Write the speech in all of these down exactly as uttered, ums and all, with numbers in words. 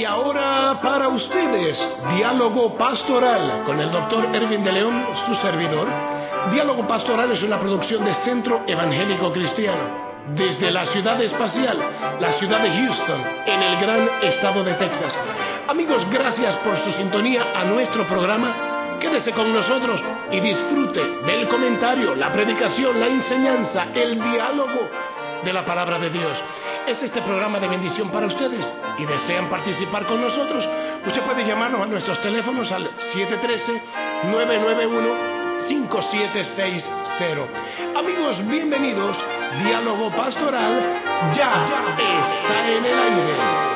Y ahora para ustedes, Diálogo Pastoral, con el doctor Erwin de León, su servidor. Diálogo Pastoral es una producción de Centro Evangélico Cristiano, desde la ciudad espacial, la ciudad de Houston, en el gran estado de Texas. Amigos, gracias por su sintonía a nuestro programa. Quédese con nosotros y disfrute del comentario, la predicación, la enseñanza, el diálogo de la palabra de Dios. Es este programa de bendición para ustedes y desean participar con nosotros. Usted puede llamarnos a nuestros teléfonos al siete uno tres, nueve nueve uno, cinco siete seis cero. Amigos, bienvenidos. Diálogo Pastoral ya, ya está en el aire.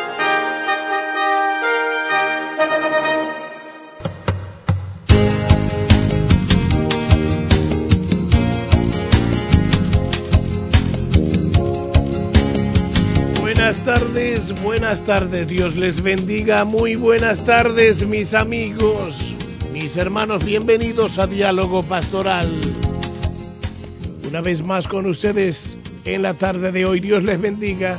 Buenas tardes, buenas tardes, Dios les bendiga, muy buenas tardes mis amigos, mis hermanos, bienvenidos a Diálogo Pastoral. Una vez más con ustedes en la tarde de hoy, Dios les bendiga.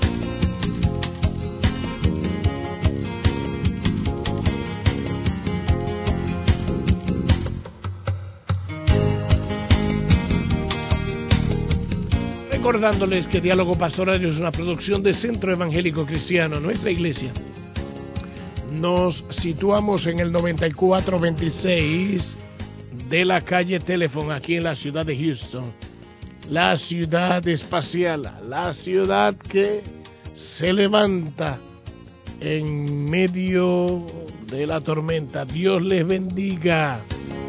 Recordándoles que Diálogo Pastoral es una producción de Centro Evangélico Cristiano, nuestra iglesia. Nos situamos en el noventa y cuatro veintiséis de la calle Telephone, aquí en la ciudad de Houston. La ciudad espacial, la ciudad que se levanta en medio de la tormenta. Dios les bendiga.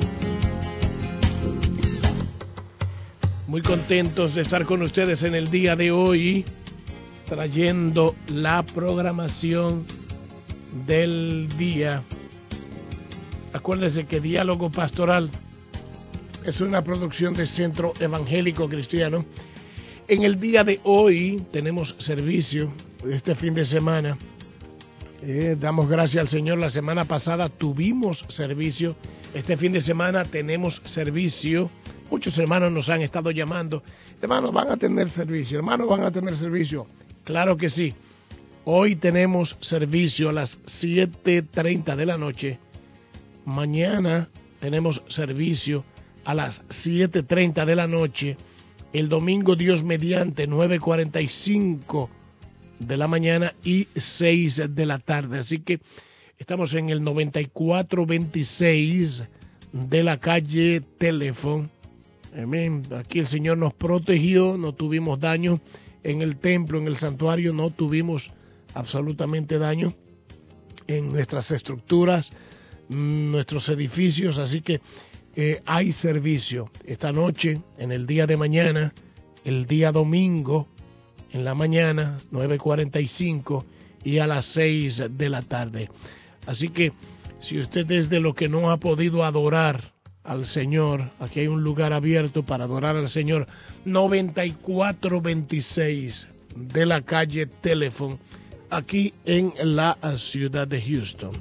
Muy contentos de estar con ustedes en el día de hoy, trayendo la programación del día. Acuérdense que Diálogo Pastoral es una producción de Centro Evangélico Cristiano. En el día de hoy tenemos servicio, este fin de semana. Eh, damos gracias al Señor, la semana pasada tuvimos servicio, este fin de semana tenemos servicio. Muchos hermanos nos han estado llamando, hermanos, van a tener servicio, hermanos, van a tener servicio. Claro que sí. Hoy tenemos servicio a las siete treinta de la noche. Mañana tenemos servicio a las siete treinta de la noche. El domingo, Dios mediante, nueve cuarenta y cinco de la mañana y seis de la tarde. Así que estamos en el noventa y cuatro veintiséis de la calle Telephone. Amén. Aquí el Señor nos protegió, no tuvimos daño en el templo, en el santuario, no tuvimos absolutamente daño en nuestras estructuras, nuestros edificios, así que eh, hay servicio esta noche, en el día de mañana, el día domingo, en la mañana, nueve cuarenta y cinco y a las seis de la tarde. Así que si usted es de lo que no ha podido adorar al Señor, aquí hay un lugar abierto para adorar al Señor, noventa y cuatro veintiséis de la calle Telephone, aquí en la ciudad de Houston.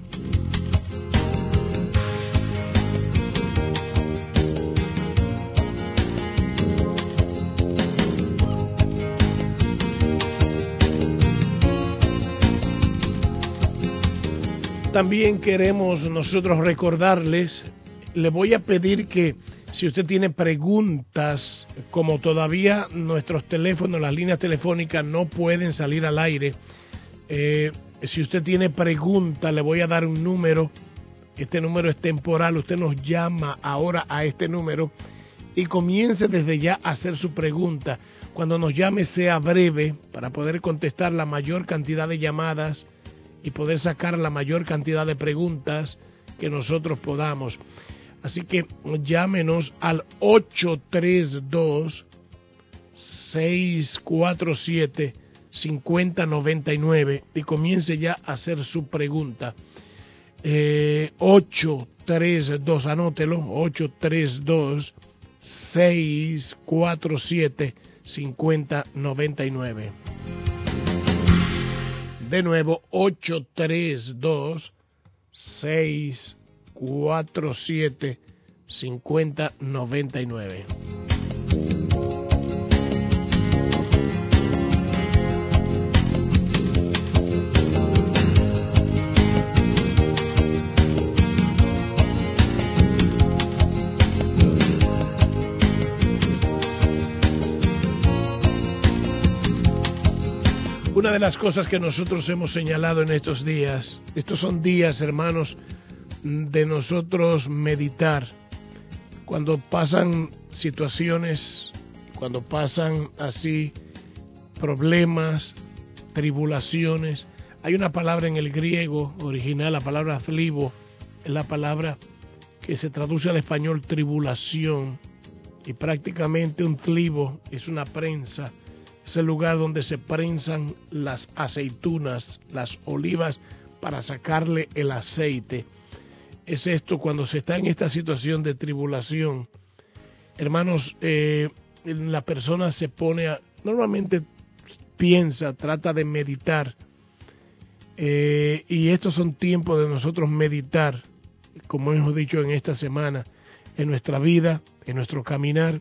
También queremos nosotros recordarles, le voy a pedir que si usted tiene preguntas, como todavía nuestros teléfonos, las líneas telefónicas no pueden salir al aire, eh, si usted tiene preguntas, le voy a dar un número. Este número es temporal, usted nos llama ahora a este número y comience desde ya a hacer su pregunta. Cuando nos llame sea breve para poder contestar la mayor cantidad de llamadas y poder sacar la mayor cantidad de preguntas que nosotros podamos. Así que llámenos al ocho tres dos, seis cuatro siete, cinco cero nueve nueve y comience ya a hacer su pregunta. Eh, ocho tres dos, anótelo, ocho tres dos, seis cuatro siete, cinco cero nueve nueve. De nuevo, ocho tres dos, seis cuatro siete, cinco cero nueve nueve. Una de las cosas que nosotros hemos señalado en estos días, estos son días, hermanos, de nosotros meditar. Cuando pasan situaciones, cuando pasan así problemas, tribulaciones, hay una palabra en el griego original, la palabra flibo, es la palabra que se traduce al español tribulación, y prácticamente un tlibo es una prensa, es el lugar donde se prensan las aceitunas, las olivas, para sacarle el aceite. Es esto cuando se está en esta situación de tribulación. Hermanos, eh, la persona se pone a, normalmente piensa, trata de meditar, eh, y estos son tiempos de nosotros meditar, como hemos dicho en esta semana, en nuestra vida, en nuestro caminar,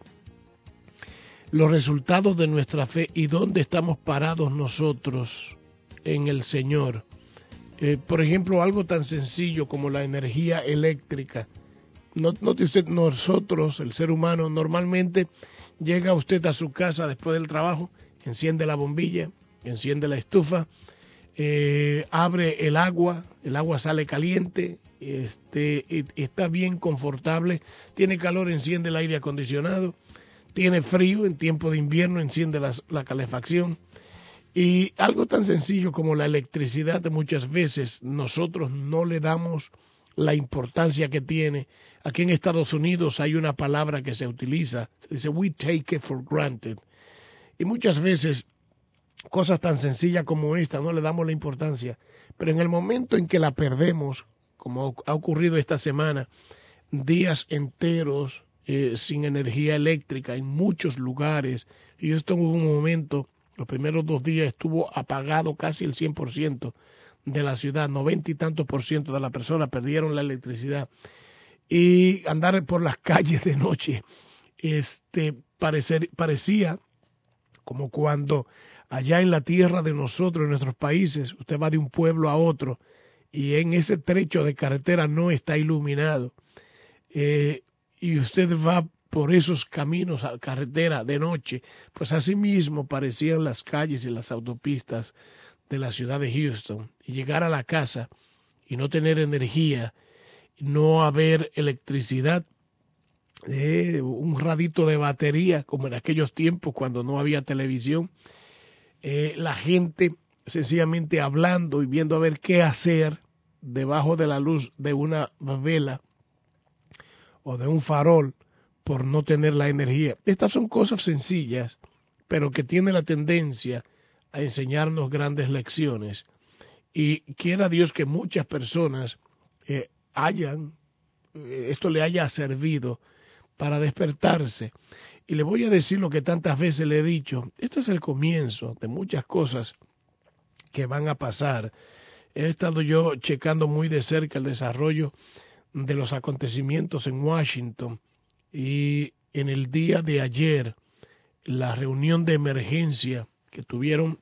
los resultados de nuestra fe y dónde estamos parados nosotros en el Señor. Eh, por ejemplo, algo tan sencillo como la energía eléctrica. Note usted, nosotros, el ser humano, normalmente llega usted a su casa después del trabajo, enciende la bombilla, enciende la estufa, eh, abre el agua, el agua sale caliente, este, está bien confortable, tiene calor, enciende el aire acondicionado, tiene frío, en tiempo de invierno enciende la, la calefacción. Y algo tan sencillo como la electricidad, muchas veces nosotros no le damos la importancia que tiene. Aquí en Estados Unidos hay una palabra que se utiliza, se dice we take it for granted. Y muchas veces cosas tan sencillas como esta no le damos la importancia, pero en el momento en que la perdemos, como ha ocurrido esta semana, días enteros eh, sin energía eléctrica en muchos lugares, y esto en un momento, los primeros dos días estuvo apagado casi el cien por ciento de la ciudad, noventa y tantos por ciento de las personas perdieron la electricidad, y andar por las calles de noche, este parecer, parecía como cuando allá en la tierra de nosotros, en nuestros países, usted va de un pueblo a otro, y en ese trecho de carretera no está iluminado, eh, y usted va por esos caminos a carretera de noche, pues así mismo parecían las calles y las autopistas de la ciudad de Houston, y llegar a la casa y no tener energía, no haber electricidad, eh, un radito de batería, como en aquellos tiempos cuando no había televisión, eh, la gente sencillamente hablando y viendo a ver qué hacer debajo de la luz de una vela o de un farol por no tener la energía. Estas son cosas sencillas, pero que tienen la tendencia a enseñarnos grandes lecciones. Y quiera Dios que muchas personas eh, hayan, eh, esto le haya servido para despertarse. Y le voy a decir lo que tantas veces le he dicho, esto es el comienzo de muchas cosas que van a pasar. He estado yo checando muy de cerca el desarrollo de los acontecimientos en Washington, y en el día de ayer la reunión de emergencia que tuvieron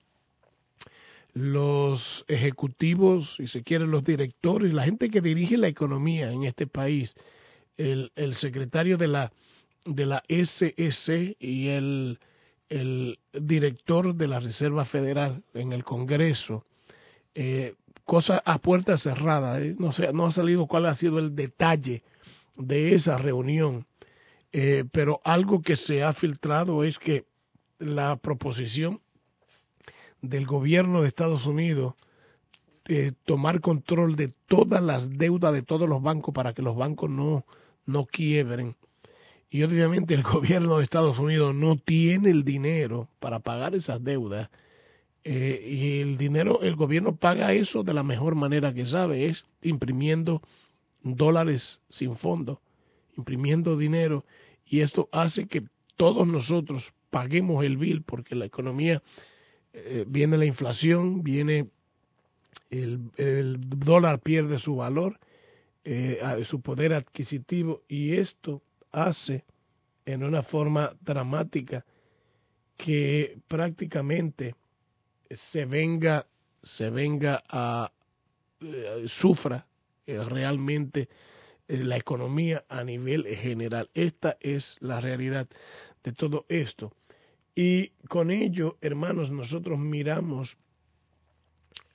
los ejecutivos, si se quiere los directores, la gente que dirige la economía en este país, el, el secretario de la de la S E C y el, el director de la Reserva Federal en el Congreso, eh, cosa a puerta cerrada, eh, no sé, no ha salido cuál ha sido el detalle de esa reunión, eh, pero algo que se ha filtrado es que la proposición del gobierno de Estados Unidos eh, tomar control de todas las deudas de todos los bancos para que los bancos no, no quiebren. Y obviamente el gobierno de Estados Unidos no tiene el dinero para pagar esas deudas. Eh, y el dinero, el gobierno paga eso de la mejor manera que sabe, es imprimiendo dólares sin fondo, imprimiendo dinero, y esto hace que todos nosotros paguemos el bill, porque la economía, eh, viene la inflación, viene el, el dólar pierde su valor, eh, su poder adquisitivo, y esto hace en una forma dramática que prácticamente se venga se venga a eh, sufra eh, realmente eh, la economía a nivel general. Esta es la realidad de todo esto, y con ello, hermanos, nosotros miramos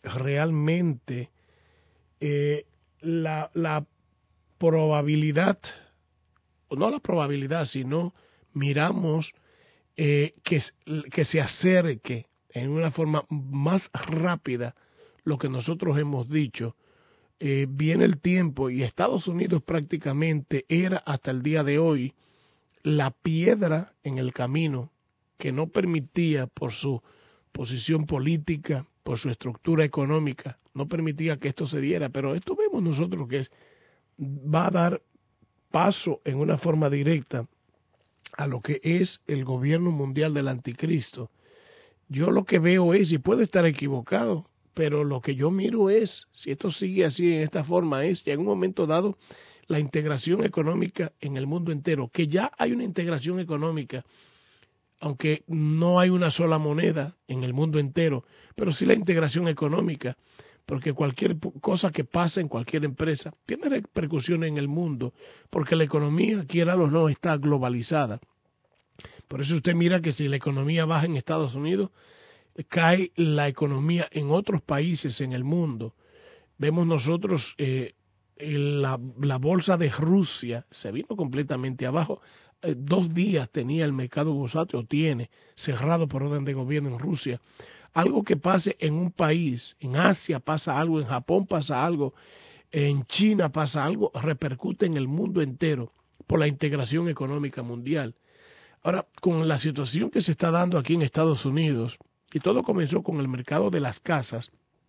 realmente eh, la, la probabilidad, no la probabilidad, sino miramos eh, que, que se acerque en una forma más rápida lo que nosotros hemos dicho, eh, viene el tiempo y Estados Unidos prácticamente era hasta el día de hoy la piedra en el camino que no permitía por su posición política, por su estructura económica, no permitía que esto se diera, pero esto vemos nosotros que es, va a dar paso en una forma directa a lo que es el gobierno mundial del anticristo. Yo lo que veo es, y puedo estar equivocado, pero lo que yo miro es, si esto sigue así en esta forma, es que en un momento dado la integración económica en el mundo entero, que ya hay una integración económica, aunque no hay una sola moneda en el mundo entero, pero sí la integración económica, porque cualquier cosa que pasa en cualquier empresa tiene repercusiones en el mundo, porque la economía, quiera o no, está globalizada. Por eso usted mira que si la economía baja en Estados Unidos, cae la economía en otros países en el mundo. Vemos nosotros eh, la, la bolsa de Rusia se vino completamente abajo. Eh, dos días tenía el mercado bursátil, o tiene, cerrado por orden de gobierno en Rusia. Algo que pase en un país, en Asia pasa algo, en Japón pasa algo, en China pasa algo, repercute en el mundo entero por la integración económica mundial. Ahora, con la situación que se está dando aquí en Estados Unidos, y todo comenzó con el mercado de las casas,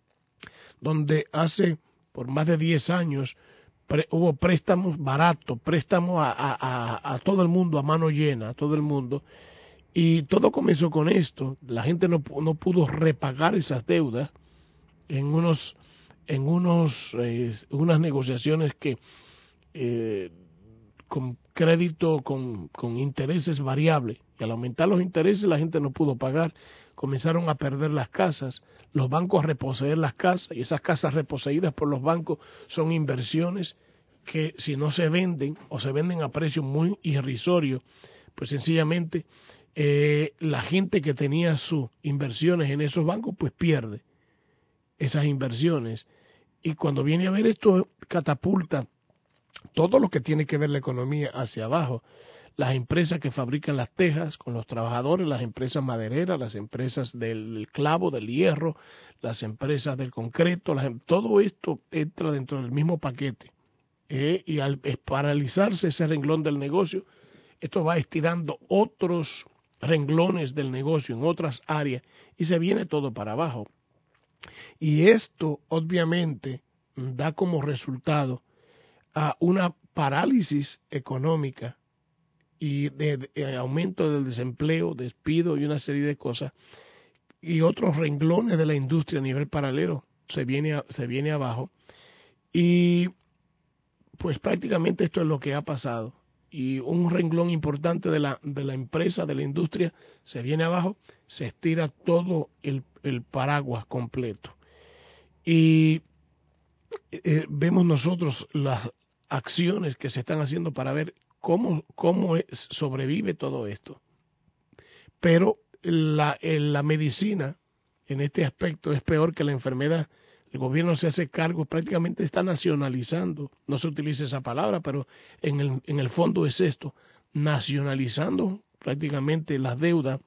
donde hace por más de diez años pre, hubo préstamos baratos, préstamos a, a, a, a todo el mundo, a mano llena, a todo el mundo, y todo comenzó con esto. La gente no, no pudo repagar esas deudas en unos en unos eh, unas negociaciones que eh, con crédito con, con intereses variables, y al aumentar los intereses la gente no pudo pagar, comenzaron a perder las casas, los bancos a reposeer las casas, y esas casas reposeídas por los bancos son inversiones que si no se venden o se venden a precio muy irrisorio, pues sencillamente eh, la gente que tenía sus inversiones en esos bancos pues pierde esas inversiones, y cuando viene a ver esto catapulta todo lo que tiene que ver la economía hacia abajo. Las empresas que fabrican las tejas con los trabajadores, las empresas madereras, las empresas del clavo, del hierro, las empresas del concreto, las, todo esto entra dentro del mismo paquete. Eh, y al paralizarse ese renglón del negocio, esto va estirando otros renglones del negocio en otras áreas y se viene todo para abajo. Y esto obviamente da como resultado a una parálisis económica y de, de aumento del desempleo, despido y una serie de cosas, y otros renglones de la industria a nivel paralelo se viene a, se viene abajo, y pues prácticamente esto es lo que ha pasado, y un renglón importante de la de la empresa, de la industria, se viene abajo, se estira todo el, el paraguas completo, y eh, vemos nosotros las acciones que se están haciendo para ver cómo, cómo es, sobrevive todo esto. Pero la, la medicina en este aspecto es peor que la enfermedad. El gobierno se hace cargo, prácticamente está nacionalizando, no se utiliza esa palabra, pero en el, en el fondo es esto, nacionalizando prácticamente las deudas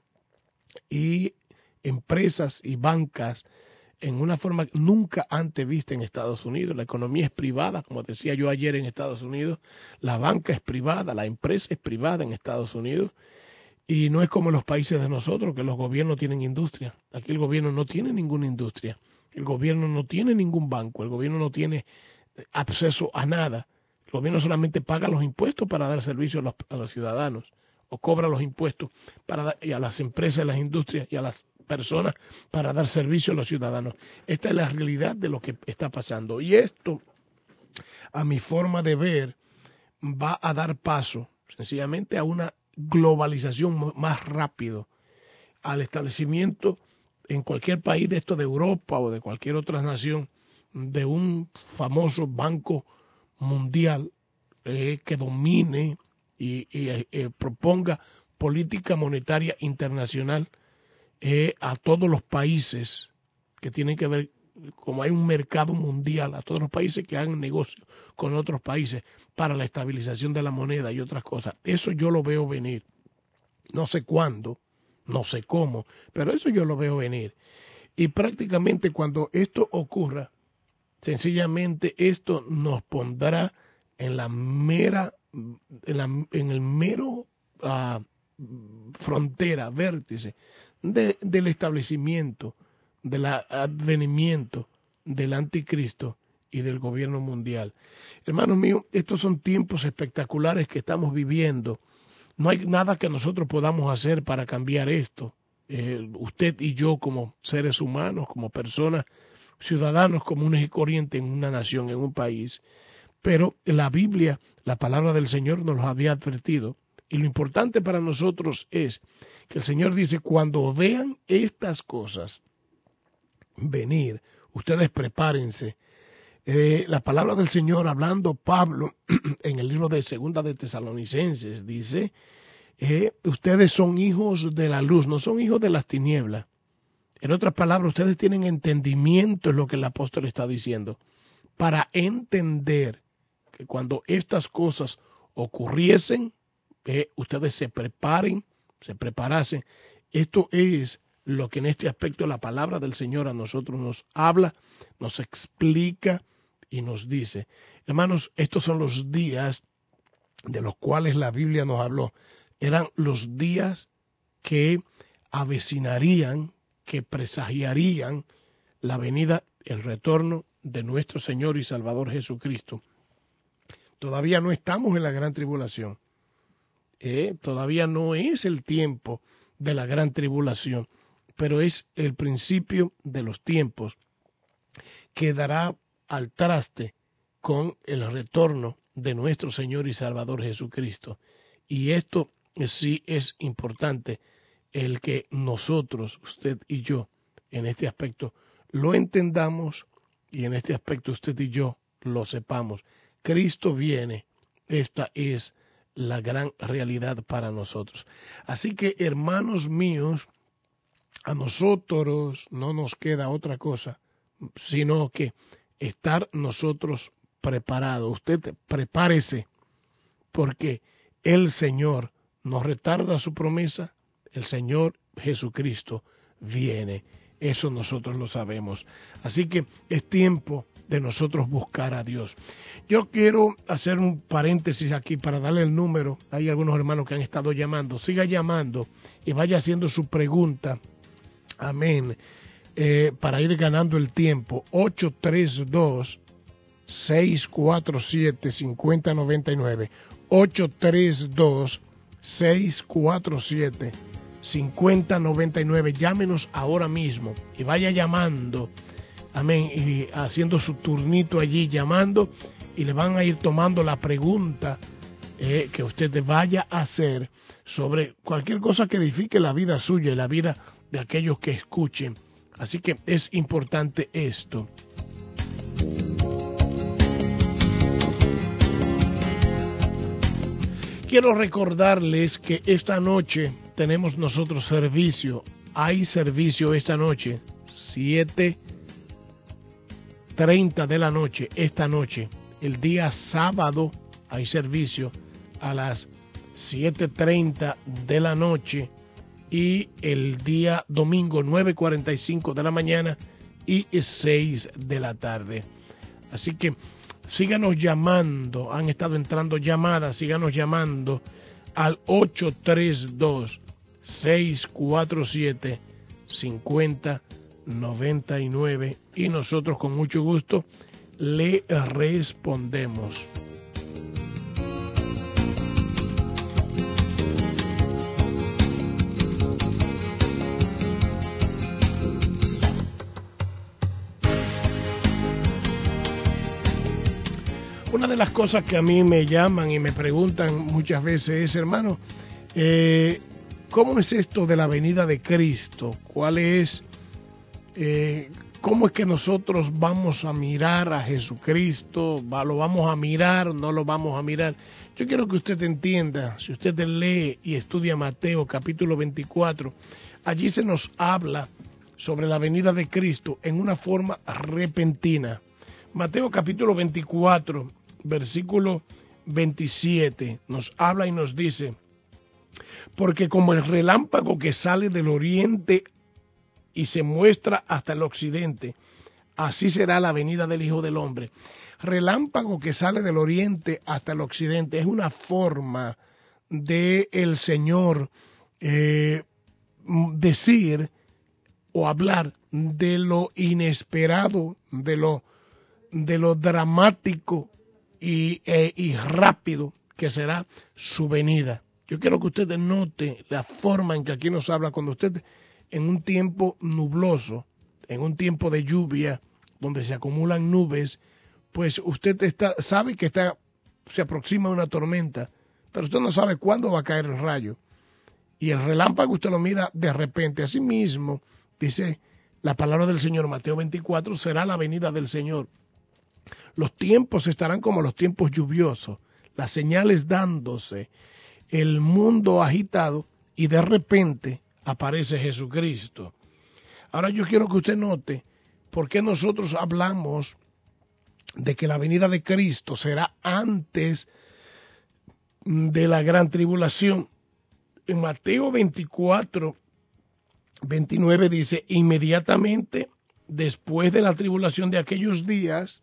y empresas y bancas en una forma nunca antes vista en Estados Unidos. La economía es privada, como decía yo ayer en Estados Unidos, la banca es privada, la empresa es privada en Estados Unidos, y no es como en los países de nosotros, que los gobiernos tienen industria. Aquí el gobierno no tiene ninguna industria, el gobierno no tiene ningún banco, el gobierno no tiene acceso a nada, el gobierno solamente paga los impuestos para dar servicio a los, a los ciudadanos, o cobra los impuestos para y a las empresas, a las industrias y a las personas para dar servicio a los ciudadanos. Esta es la realidad de lo que está pasando, y esto, a mi forma de ver, va a dar paso sencillamente a una globalización más rápido, al establecimiento en cualquier país de esto de Europa o de cualquier otra nación de un famoso banco mundial eh, que domine y, y eh, proponga política monetaria internacional Eh, a todos los países que tienen que ver como hay un mercado mundial a todos los países que hagan negocio con otros países para la estabilización de la moneda y otras cosas. Eso yo lo veo venir. No sé cuándo, no sé cómo, pero eso yo lo veo venir. Y prácticamente cuando esto ocurra, sencillamente esto nos pondrá en la mera, en, la, en el mero uh, frontera, vértice de, del establecimiento, del advenimiento del anticristo y del gobierno mundial. Hermanos míos, estos son tiempos espectaculares que estamos viviendo. No hay nada que nosotros podamos hacer para cambiar esto. Eh, usted y yo como seres humanos, como personas, ciudadanos comunes y corrientes en una nación, en un país. Pero la Biblia, la palabra del Señor nos lo había advertido. Y lo importante para nosotros es que el Señor dice, cuando vean estas cosas venir, ustedes prepárense. Eh, la palabra del Señor, hablando Pablo en el libro de Segunda de Tesalonicenses, dice, eh, ustedes son hijos de la luz, no son hijos de las tinieblas. En otras palabras, ustedes tienen entendimiento, es lo que el apóstol está diciendo, para entender que cuando estas cosas ocurriesen, eh, ustedes se preparen, se preparasen. Esto es lo que en este aspecto la palabra del Señor a nosotros nos habla, nos explica y nos dice. Hermanos, estos son los días de los cuales la Biblia nos habló. Eran los días que avecinarían, que presagiarían la venida, el retorno de nuestro Señor y Salvador Jesucristo. Todavía no estamos en la gran tribulación. Eh, todavía no es el tiempo de la gran tribulación, pero es el principio de los tiempos que dará al traste con el retorno de nuestro Señor y Salvador Jesucristo. Y esto sí es importante, el que nosotros, usted y yo, en este aspecto lo entendamos y en este aspecto usted y yo lo sepamos. Cristo viene, esta es la gran realidad para nosotros. Así que, hermanos míos, a nosotros no nos queda otra cosa, sino que estar nosotros preparados. Usted prepárese, porque el Señor no retarda su promesa, el Señor Jesucristo viene. Eso nosotros lo sabemos. Así que es tiempo de nosotros buscar a Dios. Yo quiero hacer un paréntesis aquí para darle el número. Hay algunos hermanos que han estado llamando. Siga llamando y vaya haciendo su pregunta. Amén. Eh, para ir ganando el tiempo. ocho tres dos, seis cuatro siete, cinco cero nueve nueve. ocho tres dos, seis cuatro siete, cinco cero nueve nueve. Llámenos ahora mismo y vaya llamando. Amén. Y haciendo su turnito allí, llamando, y le van a ir tomando la pregunta eh, que usted vaya a hacer sobre cualquier cosa que edifique la vida suya y la vida de aquellos que escuchen. Así que es importante esto. Quiero recordarles que esta noche tenemos nosotros servicio. Hay servicio esta noche, siete treinta de la noche, esta noche. El día sábado hay servicio a las siete treinta de la noche y el día domingo nueve cuarenta y cinco de la mañana y seis de la tarde. Así que síganos llamando, han estado entrando llamadas, síganos llamando al ocho tres dos, seis cuatro siete, cinco cero nueve nueve y nosotros con mucho gusto le respondemos. Una de las cosas que a mí me llaman y me preguntan muchas veces es, hermano, eh, ¿cómo es esto de la venida de Cristo? ¿Cuál es, eh, cómo es que nosotros vamos a mirar a Jesucristo? ¿Lo vamos a mirar? ¿No lo vamos a mirar? Yo quiero que usted entienda, si usted lee y estudia Mateo capítulo veinticuatro, allí se nos habla sobre la venida de Cristo en una forma repentina. Mateo capítulo veinticuatro, versículo veintisiete, nos habla y nos dice: porque como el relámpago que sale del oriente y se muestra hasta el occidente, así será la venida del Hijo del Hombre. Relámpago que sale del oriente hasta el occidente es una forma de el Señor eh, decir o hablar de lo inesperado, de lo, de lo dramático y, eh, y rápido que será su venida. Yo quiero que usted note la forma en que aquí nos habla cuando usted en un tiempo nubloso, en un tiempo de lluvia, donde se acumulan nubes, pues usted está, sabe que está, se aproxima una tormenta, pero usted no sabe cuándo va a caer el rayo. Y el relámpago usted lo mira de repente. Así mismo, dice la palabra del Señor, Mateo veinticuatro, será la venida del Señor. Los tiempos estarán como los tiempos lluviosos, las señales dándose, el mundo agitado, y de repente aparece Jesucristo. Ahora yo quiero que usted note por qué nosotros hablamos de que la venida de Cristo será antes de la gran tribulación. En Mateo veinticuatro, veintinueve dice: inmediatamente después de la tribulación de aquellos días,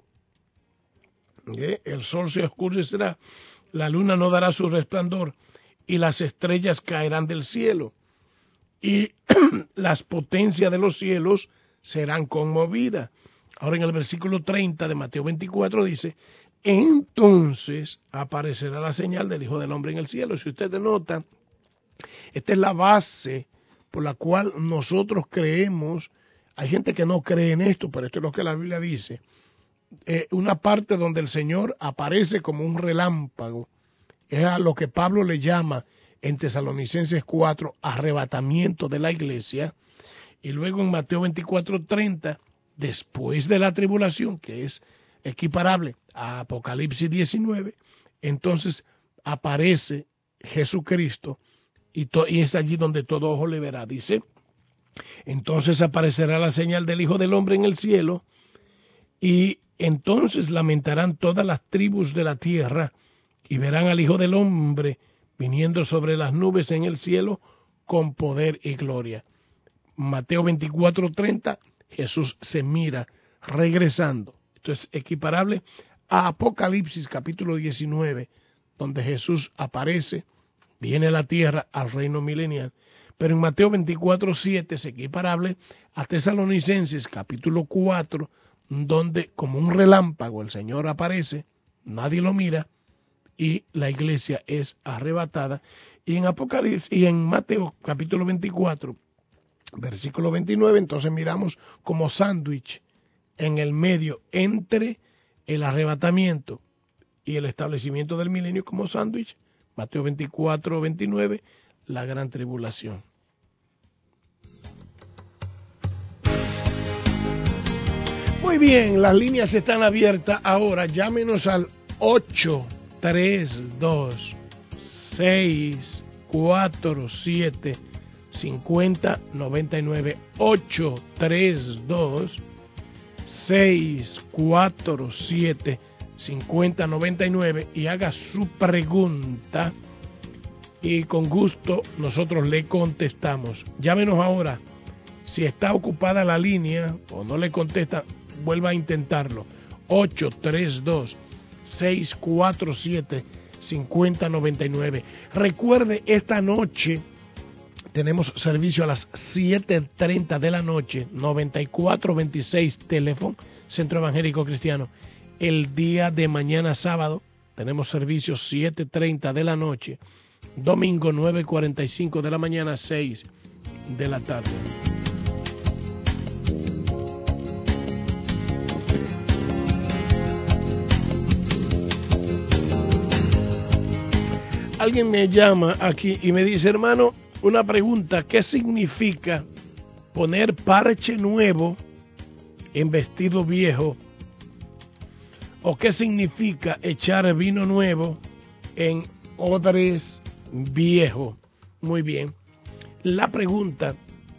¿eh? el sol se oscurecerá, la luna no dará su resplandor, y las estrellas caerán del cielo, y las potencias de los cielos serán conmovidas. Ahora en el versículo treinta de Mateo veinticuatro dice: entonces aparecerá la señal del Hijo del Hombre en el cielo. Si usted nota, esta es la base por la cual nosotros creemos. Hay gente que no cree en esto, pero esto es lo que la Biblia dice. Eh, una parte donde el Señor aparece como un relámpago, es a lo que Pablo le llama en Tesalonicenses cuatro, arrebatamiento de la iglesia. Y luego en Mateo veinticuatro, treinta, después de la tribulación, que es equiparable a Apocalipsis diecinueve, entonces aparece Jesucristo y, to, y es allí donde todo ojo le verá. Dice: entonces aparecerá la señal del Hijo del Hombre en el cielo, y entonces lamentarán todas las tribus de la tierra, y verán al Hijo del Hombre viniendo sobre las nubes en el cielo con poder y gloria. Mateo veinticuatro, treinta, Jesús se mira regresando. Esto es equiparable a Apocalipsis capítulo diecinueve, donde Jesús aparece, viene a la tierra al reino milenial. Pero en Mateo veinticuatro, siete es equiparable a Tesalonicenses capítulo cuatro, donde como un relámpago el Señor aparece, nadie lo mira, y la iglesia es arrebatada. Y en Apocalipsis y en Mateo capítulo veinticuatro, versículo veintinueve, entonces miramos como sándwich en el medio entre el arrebatamiento y el establecimiento del milenio, como sándwich, Mateo veinticuatro, veintinueve, la gran tribulación. Muy bien, las líneas están abiertas ahora. Llámenos al ocho tres dos, seis cuatro siete, cinco cero nueve nueve, ocho tres dos, seis cuatro siete, cinco cero nueve nueve, y haga su pregunta y con gusto nosotros le contestamos. Llámenos ahora. Si está ocupada la línea o no le contesta, vuelva a intentarlo. ocho tres dos, seis cuatro siete, cinco cero nueve nueve. Recuerde, esta noche tenemos servicio a las siete treinta de la noche, noventa y cuatro veintiséis teléfono, Centro Evangélico Cristiano. El día de mañana sábado tenemos servicio siete treinta de la noche, domingo nueve cuarenta y cinco de la mañana, seis de la tarde. Alguien me llama aquí y me dice: hermano, una pregunta, ¿qué significa poner parche nuevo en vestido viejo? ¿O qué significa echar vino nuevo en odres viejos? Muy bien. La pregunta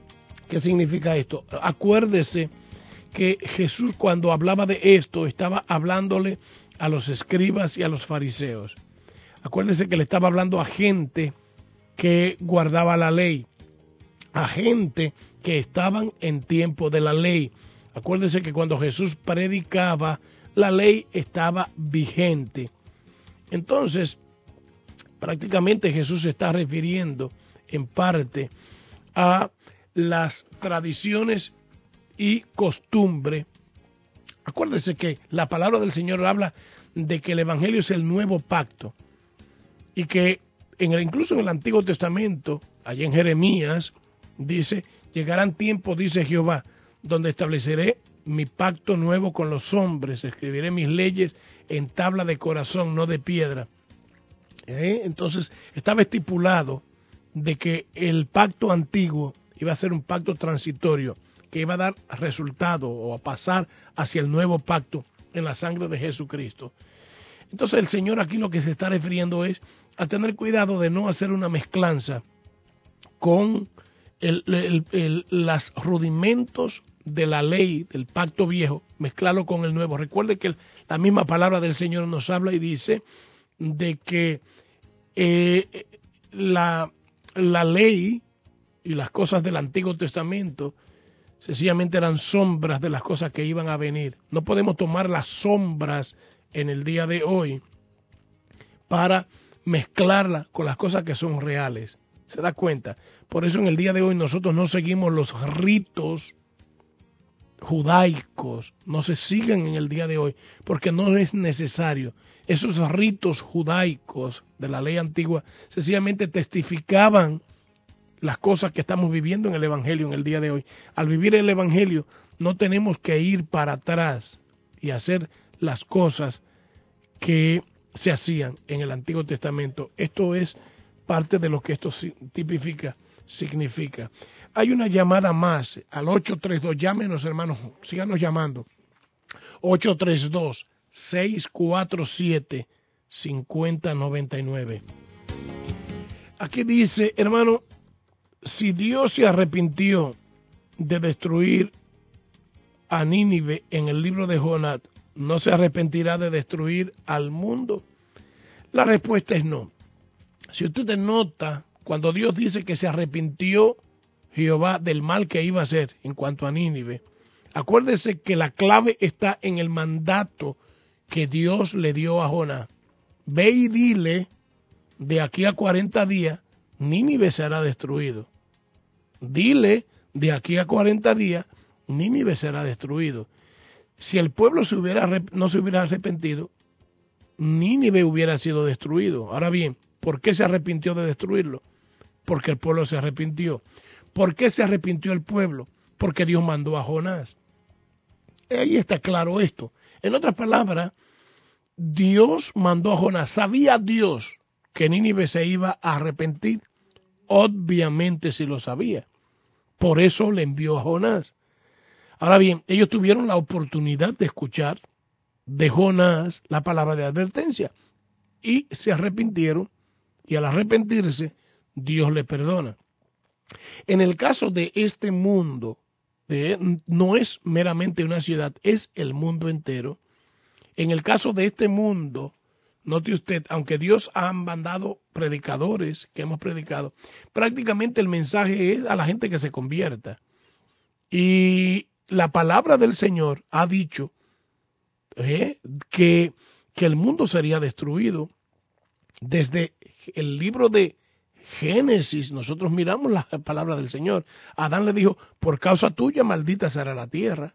¿Qué significa esto? Acuérdese que Jesús, cuando hablaba de esto, estaba hablándole a los escribas y a los fariseos. Acuérdese que le estaba hablando a gente que guardaba la ley, a gente que estaban en tiempo de la ley. Acuérdese que cuando Jesús predicaba, la ley estaba vigente. Entonces, prácticamente Jesús se está refiriendo en parte a las tradiciones y costumbres. Acuérdese que la palabra del Señor habla de que el Evangelio es el nuevo pacto y que en el, incluso en el Antiguo Testamento, allá en Jeremías, dice, llegarán tiempos, dice Jehová, donde estableceré mi pacto nuevo con los hombres, escribiré mis leyes en tabla de corazón, no de piedra. ¿Eh? Entonces estaba estipulado de que el pacto antiguo iba a ser un pacto transitorio, que iba a dar resultado o a pasar hacia el nuevo pacto en la sangre de Jesucristo. Entonces el Señor aquí lo que se está refiriendo es a tener cuidado de no hacer una mezclanza con el, el, el, los rudimentos de la ley, del pacto viejo, mezclarlo con el nuevo. Recuerde que la misma palabra del Señor nos habla y dice de que eh, la, la ley y las cosas del Antiguo Testamento sencillamente eran sombras de las cosas que iban a venir. No podemos tomar las sombras en el día de hoy para mezclarlas con las cosas que son reales. ¿Se da cuenta? Por eso en el día de hoy nosotros no seguimos los ritos judaicos, no se siguen en el día de hoy, porque no es necesario. Esos ritos judaicos de la ley antigua sencillamente testificaban las cosas que estamos viviendo en el Evangelio en el día de hoy. Al vivir el Evangelio no tenemos que ir para atrás y hacer las cosas que se hacían en el Antiguo Testamento. Esto es parte de lo que esto tipifica, significa. Hay una llamada más al ocho tres dos, llámenos hermanos, síganos llamando, ocho tres dos, seis cuatro siete, cinco cero nueve nueve. Aquí dice, hermano, si Dios se arrepintió de destruir a Nínive en el libro de Jonás, ¿no se arrepentirá de destruir al mundo? La respuesta es no. Si usted nota, cuando Dios dice que se arrepintió Jehová del mal que iba a hacer en cuanto a Nínive, acuérdese que la clave está en el mandato que Dios le dio a Jonás. Ve y dile, de aquí a cuarenta días, Nínive será destruido. Dile, de aquí a cuarenta días, Nínive será destruido. Si el pueblo se hubiera, no se hubiera arrepentido, Nínive hubiera sido destruido. Ahora bien, ¿por qué se arrepintió de destruirlo? Porque el pueblo se arrepintió. ¿Por qué se arrepintió el pueblo? Porque Dios mandó a Jonás. Ahí está claro esto. En otras palabras, Dios mandó a Jonás. ¿Sabía Dios que Nínive se iba a arrepentir? Obviamente sí lo sabía. Por eso le envió a Jonás. Ahora bien, ellos tuvieron la oportunidad de escuchar de Jonás la palabra de advertencia y se arrepintieron, y al arrepentirse Dios le perdona. En el caso de este mundo, eh, no es meramente una ciudad, es el mundo entero. En el caso de este mundo, note usted, aunque Dios ha mandado predicadores que hemos predicado, prácticamente el mensaje es a la gente que se convierta. Y la palabra del Señor ha dicho eh, que, que el mundo sería destruido. Desde el libro de Génesis, nosotros miramos la palabra del Señor. Adán le dijo, por causa tuya maldita será la tierra.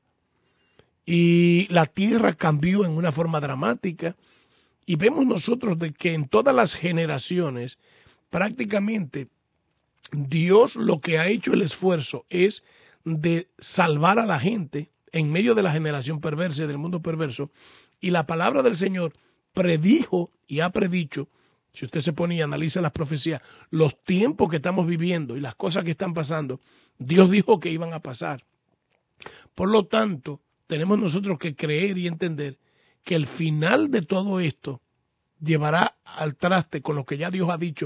Y la tierra cambió en una forma dramática. Y vemos nosotros de que en todas las generaciones, prácticamente, Dios lo que ha hecho el esfuerzo es de salvar a la gente en medio de la generación perversa y del mundo perverso. Y la palabra del Señor predijo y ha predicho, si usted se pone y analiza las profecías, los tiempos que estamos viviendo y las cosas que están pasando, Dios dijo que iban a pasar. Por lo tanto, tenemos nosotros que creer y entender que el final de todo esto llevará al traste con lo que ya Dios ha dicho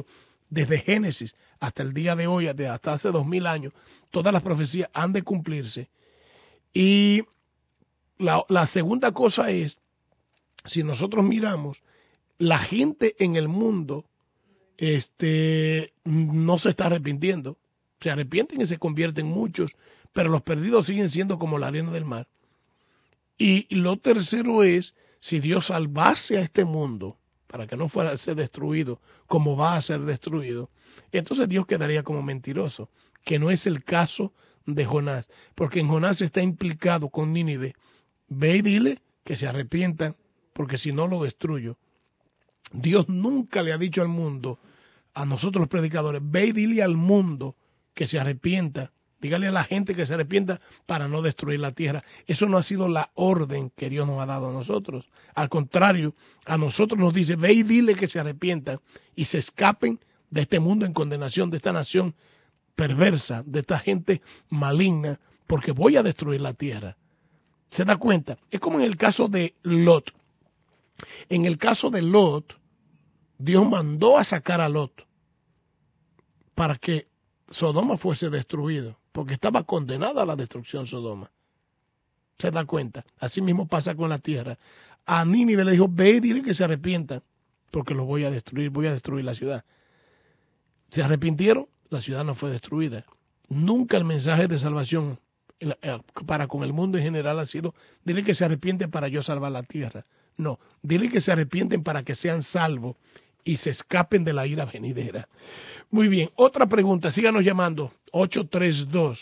desde Génesis hasta el día de hoy, hasta hace dos mil años, todas las profecías han de cumplirse. Y la, la segunda cosa es, si nosotros miramos, la gente en el mundo este, no se está arrepintiendo. Se arrepienten y se convierten muchos, pero los perdidos siguen siendo como la arena del mar. Y lo tercero es, si Dios salvase a este mundo, para que no fuera a ser destruido, como va a ser destruido, entonces Dios quedaría como mentiroso, que no es el caso de Jonás, porque en Jonás está implicado con Nínive. Ve y dile que se arrepientan, porque si no lo destruyo. Dios nunca le ha dicho al mundo, a nosotros los predicadores, ve y dile al mundo que se arrepienta, dígale a la gente que se arrepienta para no destruir la tierra. Eso no ha sido la orden que Dios nos ha dado a nosotros. Al contrario, a nosotros nos dice, ve y dile que se arrepientan y se escapen de este mundo en condenación, de esta nación perversa, de esta gente maligna, porque voy a destruir la tierra. ¿Se da cuenta? Es como en el caso de Lot. En el caso de Lot, Dios mandó a sacar a Lot para que Sodoma fuese destruido, porque estaba condenada a la destrucción Sodoma. ¿Se da cuenta? Así mismo pasa con la tierra. A Nínive le dijo, ve y dile que se arrepientan, porque los voy a destruir, voy a destruir la ciudad. Se arrepintieron, la ciudad no fue destruida. Nunca el mensaje de salvación para con el mundo en general ha sido, dile que se arrepienten para yo salvar la tierra. No, dile que se arrepienten para que sean salvos y se escapen de la ira venidera. Muy bien, otra pregunta, síganos llamando, ocho tres dos,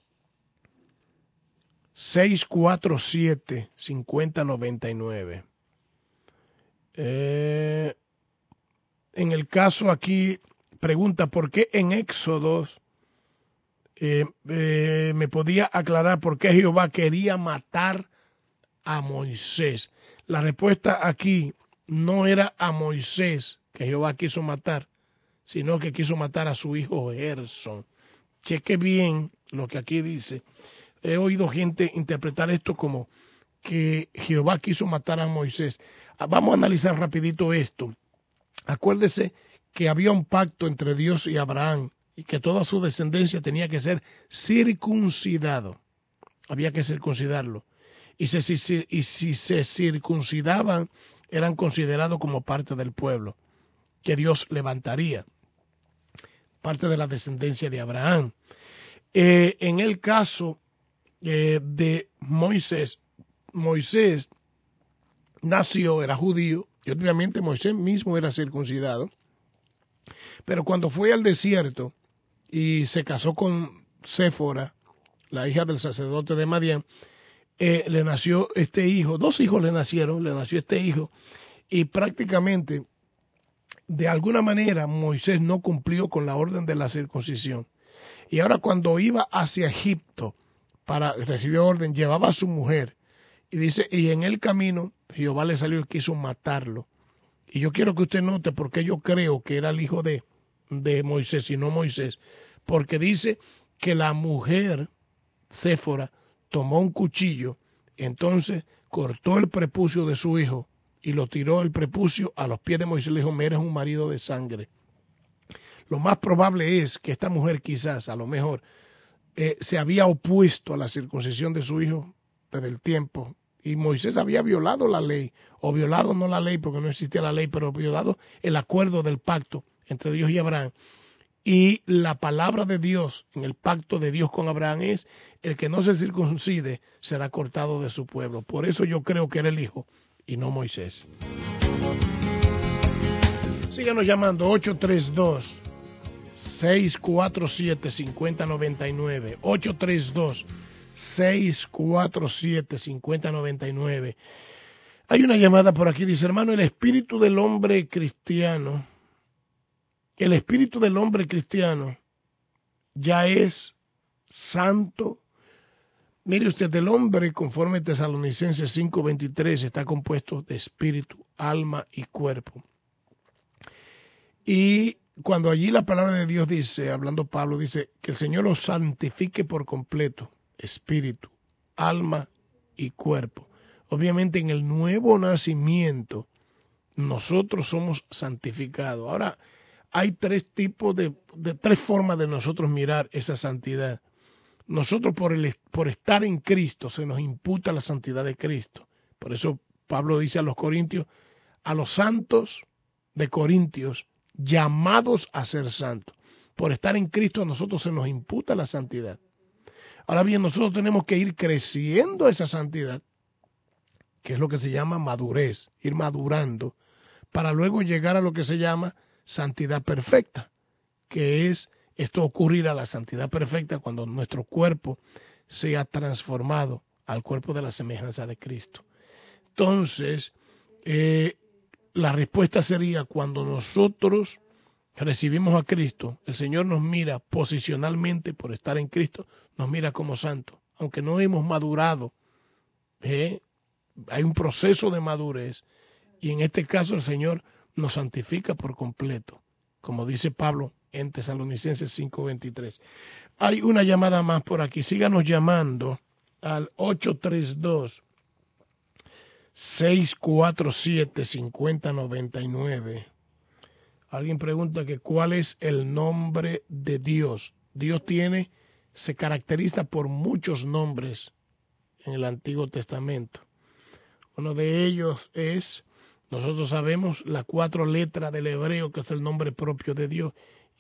seis cuatro siete, cinco cero nueve nueve. Eh, en el caso aquí, pregunta, ¿por qué en Éxodo eh, eh, me podía aclarar por qué Jehová quería matar a Moisés? La respuesta aquí no era a Moisés que Jehová quiso matar, sino que quiso matar a su hijo Gerson. Cheque bien lo que aquí dice. He oído gente interpretar esto como que Jehová quiso matar a Moisés. Vamos a analizar rapidito esto. Acuérdese que había un pacto entre Dios y Abraham y que toda su descendencia tenía que ser circuncidado. Había que circuncidarlo. Y si, si, y si se circuncidaban, eran considerados como parte del pueblo que Dios levantaría, parte de la descendencia de Abraham. Eh, en el caso eh, de Moisés, Moisés nació, era judío, y obviamente Moisés mismo era circuncidado, pero cuando fue al desierto y se casó con Séfora, la hija del sacerdote de Madián, eh, le nació este hijo, dos hijos le nacieron, le nació este hijo, y prácticamente de alguna manera Moisés no cumplió con la orden de la circuncisión. Y ahora cuando iba hacia Egipto para recibir orden, llevaba a su mujer. Y dice, y en el camino Jehová le salió y quiso matarlo. Y yo quiero que usted note por qué yo creo que era el hijo de, de Moisés y no Moisés. Porque dice que la mujer, Séfora, tomó un cuchillo, entonces cortó el prepucio de su hijo y lo tiró el prepucio a los pies de Moisés. Le dijo, me eres un marido de sangre. Lo más probable es que esta mujer quizás, a lo mejor, eh, se había opuesto a la circuncisión de su hijo desde el tiempo. Y Moisés había violado la ley, o violado no la ley porque no existía la ley, pero violado el acuerdo del pacto entre Dios y Abraham. Y la palabra de Dios en el pacto de Dios con Abraham es, el que no se circuncide será cortado de su pueblo. Por eso yo creo que era el hijo y no Moisés. Síganos llamando ocho tres dos, seis cuatro siete, cinco cero nueve nueve, ocho tres dos, seis cuatro siete, cinco cero nueve nueve. Hay una llamada por aquí, dice, hermano, el espíritu del hombre cristiano, el espíritu del hombre cristiano ya es santo. Mire usted, el hombre, conforme a Tesalonicenses cinco veintitrés, está compuesto de espíritu, alma y cuerpo. Y cuando allí la palabra de Dios dice, hablando Pablo, dice que el Señor los santifique por completo, espíritu, alma y cuerpo. Obviamente en el nuevo nacimiento nosotros somos santificados. Ahora, hay tres tipos de, de tres formas de nosotros mirar esa santidad. Nosotros por, el, por estar en Cristo se nos imputa la santidad de Cristo. Por eso Pablo dice a los corintios, a los santos de Corintios, llamados a ser santos. Por estar en Cristo a nosotros se nos imputa la santidad. Ahora bien, nosotros tenemos que ir creciendo esa santidad, que es lo que se llama madurez, ir madurando, para luego llegar a lo que se llama santidad perfecta, que es esto ocurrir a la santidad perfecta cuando nuestro cuerpo sea transformado al cuerpo de la semejanza de Cristo. Entonces, eh, la respuesta sería cuando nosotros recibimos a Cristo, el Señor nos mira posicionalmente por estar en Cristo, nos mira como santos, aunque no hemos madurado. ¿eh? Hay un proceso de madurez y en este caso el Señor nos santifica por completo, como dice Pablo en Tesalonicenses cinco veintitrés. Hay una llamada más por aquí, síganos llamando al ocho tres dos, seis cuatro siete, cinco cero nueve nueve. Alguien pregunta que cuál es el nombre de Dios. Dios tiene, se caracteriza por muchos nombres en el Antiguo Testamento. Uno de ellos es, nosotros sabemos, la cuatro letras del hebreo, que es el nombre propio de Dios.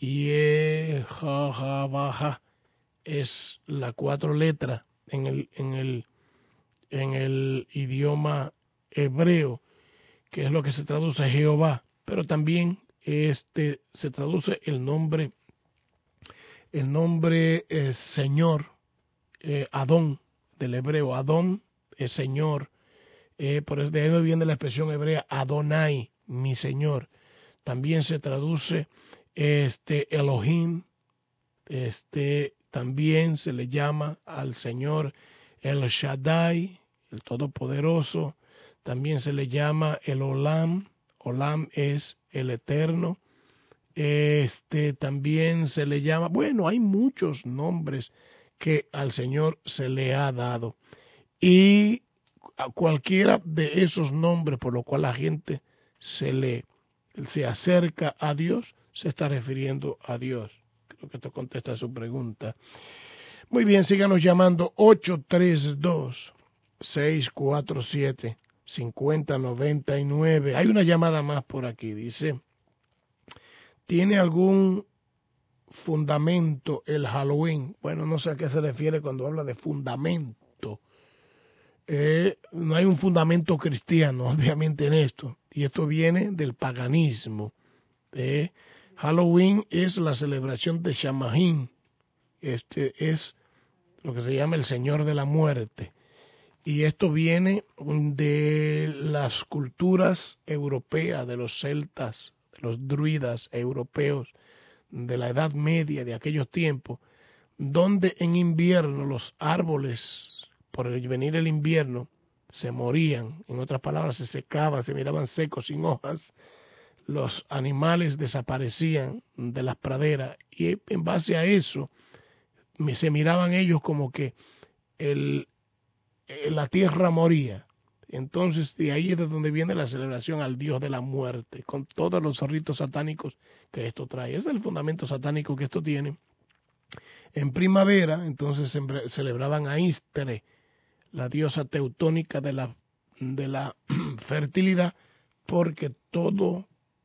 Yehovah es la cuatro letras en el, en el, en el idioma hebreo, que es lo que se traduce a Jehová, pero también este se traduce el nombre, el nombre eh, Señor, eh, Adón, del hebreo. Adón es Señor. Eh, por eso de ahí viene la expresión hebrea Adonai, mi Señor. También se traduce este Elohim, este también se le llama al Señor El Shaddai, el Todopoderoso. También se le llama el Olam. Olam es el Eterno. Este también se le llama, bueno, hay muchos nombres que al Señor se le ha dado. Y a cualquiera de esos nombres por lo cual la gente se le se acerca a Dios, se está refiriendo a Dios. Creo que esto contesta su pregunta. Muy bien, síganos llamando ocho tres dos, seis cuatro siete, cinco cero nueve nueve. Hay una llamada más por aquí, dice, ¿tiene algún fundamento el Halloween? Bueno, no sé a qué se refiere cuando habla de fundamento. Eh, no hay un fundamento cristiano, obviamente, en esto. Y esto viene del paganismo. Eh, Halloween es la celebración de Samhain. Este es lo que se llama el Señor de la Muerte. Y esto viene de las culturas europeas, de los celtas, de los druidas europeos, de la Edad Media, de aquellos tiempos, donde en invierno los árboles, por el venir el invierno, se morían, en otras palabras, se secaban, se miraban secos, sin hojas, los animales desaparecían de las praderas, y en base a eso, se miraban ellos como que el, la tierra moría. Entonces, de ahí es de donde viene la celebración al Dios de la muerte, con todos los ritos satánicos que esto trae. Ese es el fundamento satánico que esto tiene. En primavera, entonces, celebraban a Ístere, la diosa teutónica de la, de la fertilidad, porque todo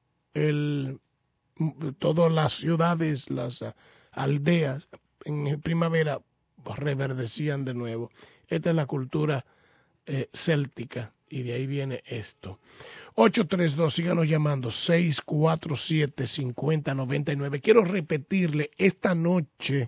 el, todas las ciudades, las aldeas, en primavera reverdecían de nuevo. Esta es la cultura eh, céltica, y de ahí viene esto. ocho tres dos, síganos llamando, seis cuatro siete, cinco cero nueve nueve. Quiero repetirle, esta noche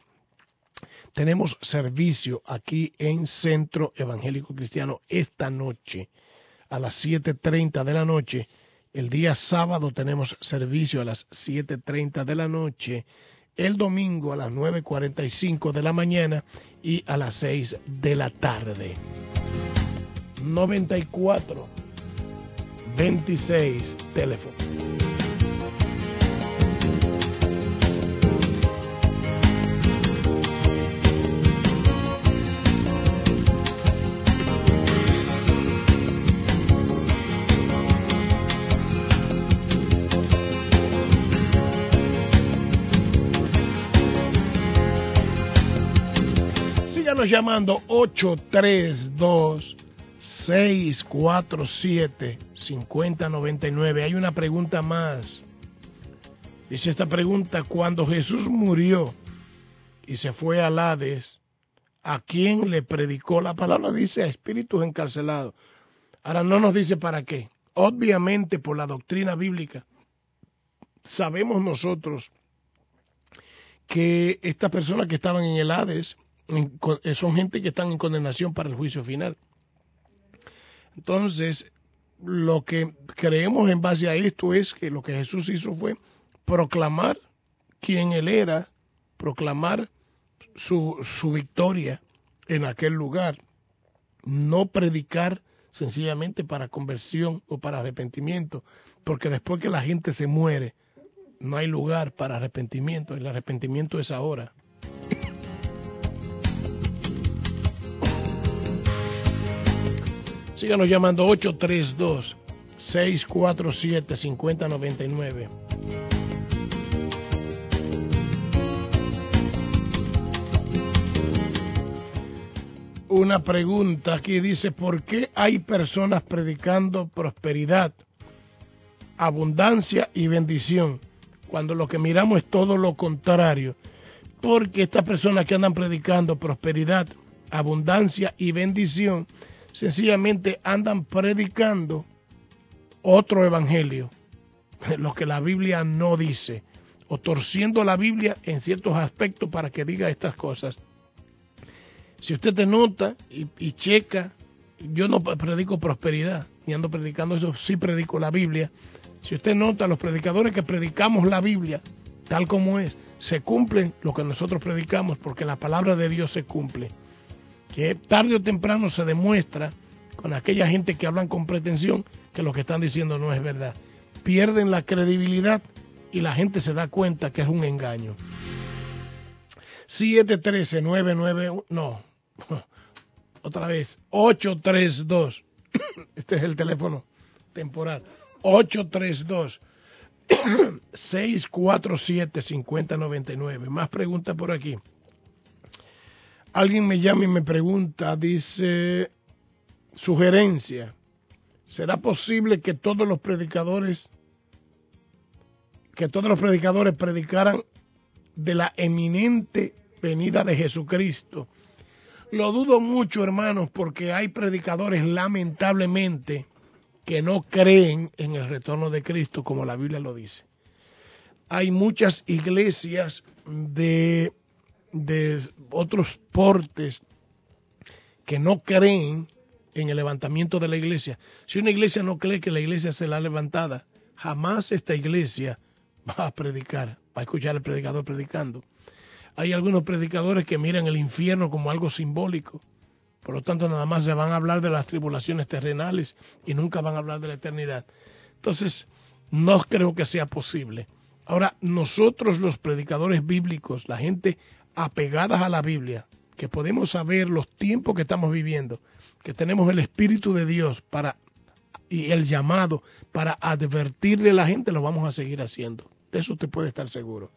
tenemos servicio aquí en Centro Evangélico Cristiano, esta noche a las siete treinta de la noche. El día sábado tenemos servicio a las siete treinta de la noche. El domingo a las nueve cuarenta y cinco de la mañana y a las seis de la tarde. noventa y cuatro veintiséis teléfono. Síganos llamando ocho tres dos, seis cuatro siete, cinco cero nueve nueve. Hay una pregunta más. Dice esta pregunta: cuando Jesús murió y se fue al Hades, ¿a quién le predicó la palabra? Dice a espíritus encarcelados. Ahora no nos dice para qué. Obviamente por la doctrina bíblica sabemos nosotros que estas personas que estaban en el Hades son gente que están en condenación para el juicio final. Entonces, lo que creemos en base a esto es que lo que Jesús hizo fue proclamar quién él era, proclamar su, su victoria en aquel lugar, no predicar sencillamente para conversión o para arrepentimiento, porque después que la gente se muere, no hay lugar para arrepentimiento. El arrepentimiento es ahora. Síganos llamando ocho tres dos, seis cuatro siete, cinco cero nueve nueve. Una pregunta aquí dice: ¿por qué hay personas predicando prosperidad, abundancia y bendición, cuando lo que miramos es todo lo contrario? Porque estas personas que andan predicando prosperidad, abundancia y bendición, sencillamente andan predicando otro evangelio, lo que la Biblia no dice, o torciendo la Biblia en ciertos aspectos para que diga estas cosas. Si usted te nota y, y checa, yo no predico prosperidad, ni ando predicando eso, sí predico la Biblia. Si usted nota, los predicadores que predicamos la Biblia, tal como es, se cumplen lo que nosotros predicamos, porque la palabra de Dios se cumple. Que tarde o temprano se demuestra con aquella gente que hablan con pretensión que lo que están diciendo no es verdad. Pierden la credibilidad y la gente se da cuenta que es un engaño. siete uno tres, nueve nueve uno, no, otra vez, ocho tres dos, este es el teléfono temporal, ocho tres dos, seis cuatro siete, cinco cero nueve nueve. Más preguntas por aquí. Alguien me llama y me pregunta, dice, sugerencia: ¿será posible que todos los predicadores, que todos los predicadores predicaran de la eminente venida de Jesucristo? Lo dudo mucho, hermanos, porque hay predicadores, lamentablemente, que no creen en el retorno de Cristo como la Biblia lo dice. Hay muchas iglesias de, de otros portes que no creen en el levantamiento de la iglesia. Si una iglesia no cree que la iglesia será levantada, jamás esta iglesia va a predicar, va a escuchar al predicador predicando. Hay algunos predicadores que miran el infierno como algo simbólico, por lo tanto nada más se van a hablar de las tribulaciones terrenales y nunca van a hablar de la eternidad. Entonces, no creo que sea posible. Ahora, nosotros los predicadores bíblicos, la gente apegadas a la Biblia, que podemos saber los tiempos que estamos viviendo, que tenemos el Espíritu de Dios para y el llamado para advertirle a la gente, lo vamos a seguir haciendo. De eso usted puede estar seguro.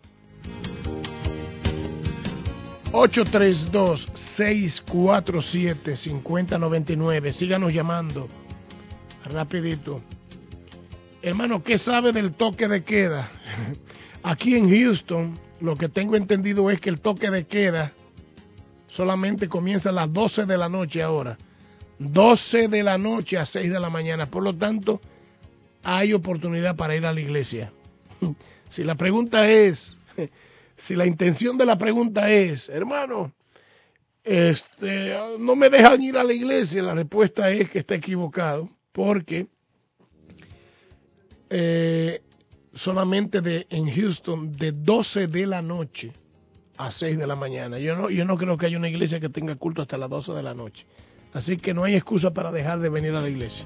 ocho tres dos, seis cuatro siete, cinco cero nueve nueve. Síganos llamando. Rapidito. Hermano, ¿qué sabe del toque de queda? Aquí en Houston, lo que tengo entendido es que el toque de queda solamente comienza a las doce de la noche ahora. doce de la noche a seis de la mañana. Por lo tanto, hay oportunidad para ir a la iglesia. Si la pregunta es, si la intención de la pregunta es, hermano, este, no me dejan ir a la iglesia, la respuesta es que está equivocado, porque eh, solamente de, en Houston de doce de la noche a seis de la mañana. Yo no, yo no creo que haya una iglesia que tenga culto hasta las doce de la noche. Así que no hay excusa para dejar de venir a la iglesia.